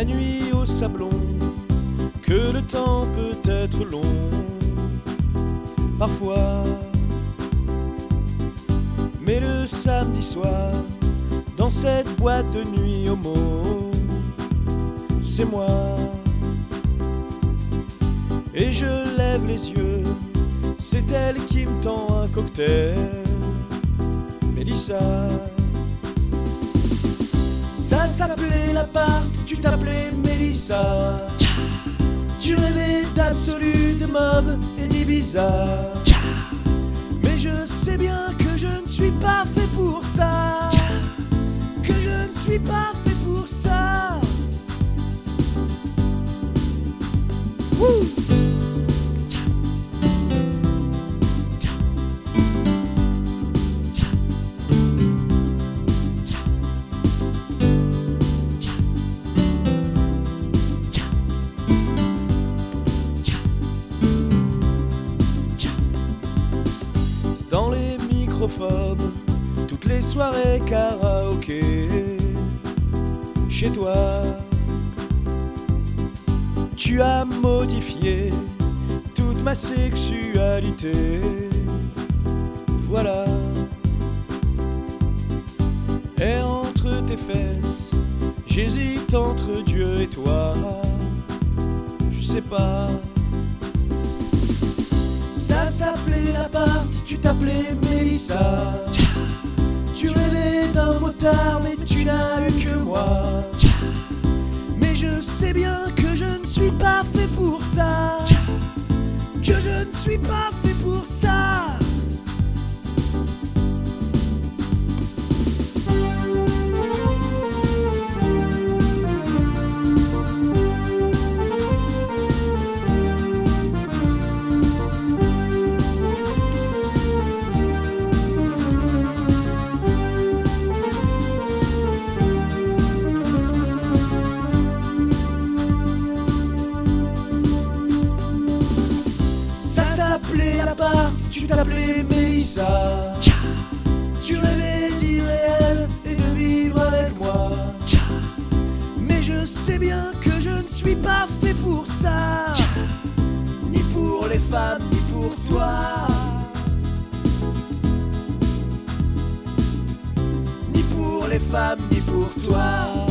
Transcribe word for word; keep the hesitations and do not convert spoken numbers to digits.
la nuit au sablon, que le temps peut être long, parfois. Mais le samedi soir, dans cette boîte de nuit homo, c'est moi. Et je lève les yeux, c'est elle qui me tend un cocktail, Mélissa. Ça s'appelait l'appart, tu t'appelais Mélissa. Tu rêvais d'absolu, de mob et d'Ibiza. Mais je sais bien que je ne suis pas fait pour ça, que je ne suis pas fait pour ça. Wouh! Dans les microphobes, toutes les soirées karaoké, chez toi, tu as modifié toute ma sexualité. Voilà. Et entre tes fesses, j'hésite entre Dieu et toi. Je sais pas. Ça s'appelait l'appart, tu t'appelais Mélissa. Tu rêvais d'un motard, mais tu n'as eu que moi. Mais je sais bien que je ne suis pas fait pour ça, que je ne suis pas fait pour ça. Ça s'appelait l'appart, tu t'appelais Mélissa. Tu rêvais d'irréel et de vivre avec moi. Mais je sais bien que je ne suis pas fait pour ça, ni pour les femmes, ni pour toi, ni pour les femmes, ni pour toi.